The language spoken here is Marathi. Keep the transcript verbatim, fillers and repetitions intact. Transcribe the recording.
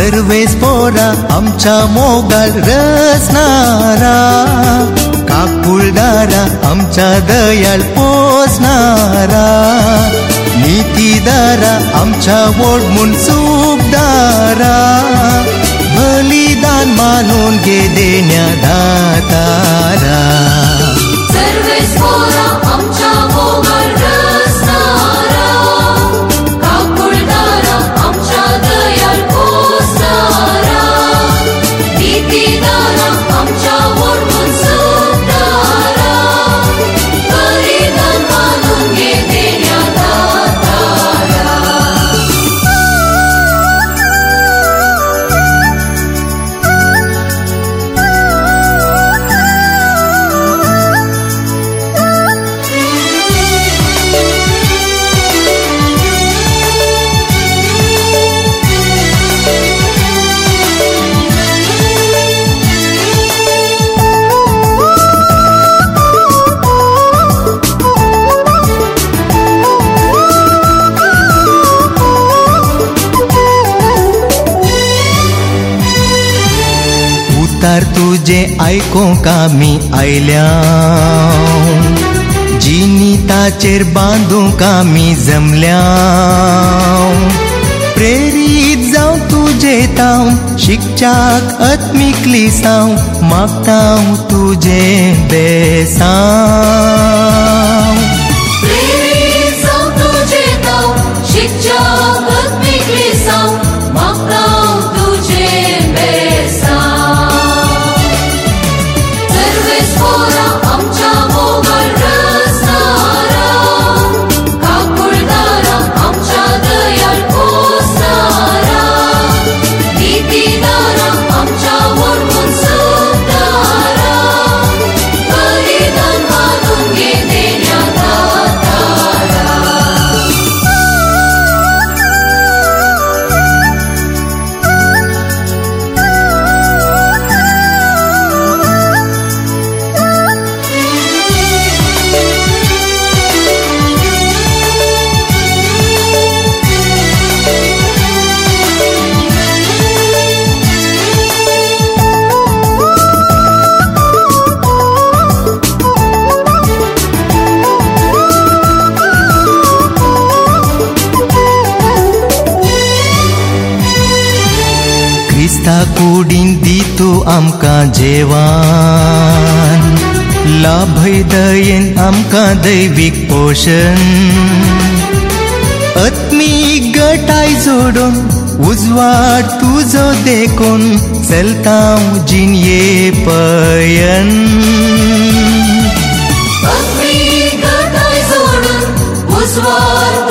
सर्वेस पोरा आमच्या मोगाल रचणारा, काकुळदारा आमच्या दयाल पोसणारा, नीतीदारा आमच्या वोडमून सुखदारा, बलिदान मानून घे देण्या दातारा. सर्वेस पोरा आमच्या मोगाल रचणारा, काकुळदारा आमच्या दयाल पोसणारा, नीतीदारा आमच्या वोडमून सुखदारा, बलिदान मानून घे देण्या दातारा. उतार तुझे आयकोंक आमी आयल्या, जिनिताचेर बांदूंक आमी जमल्या, प्रेरीत जावं तुजे ताव शिक्षाक आत्मीक लिसांव, मागतां तुजे बेसांव. प्रेरीत जावं तुजे ताव शिक्षाक आत्मीक लिसांव, मागतां तुजे बेसांव. सर्वेस पोरा आमच्या मोगाल रचणारा, काकुळदारा आमच्या दयाल पोसणारा, नीतीदारा आमच्या वोडमून सुखदारा, बलिदान मानून घे देण्या दातारा. क्रिस्ता कुडीन दितू आमकां जेवान, लाभय दयेन आमकां दैवीक पोषण, आत्मीक घटाय जोडून उजवाड तुजो देखून चलतां जिणये पयन. आत्मीक घटाय जोडून उजवाड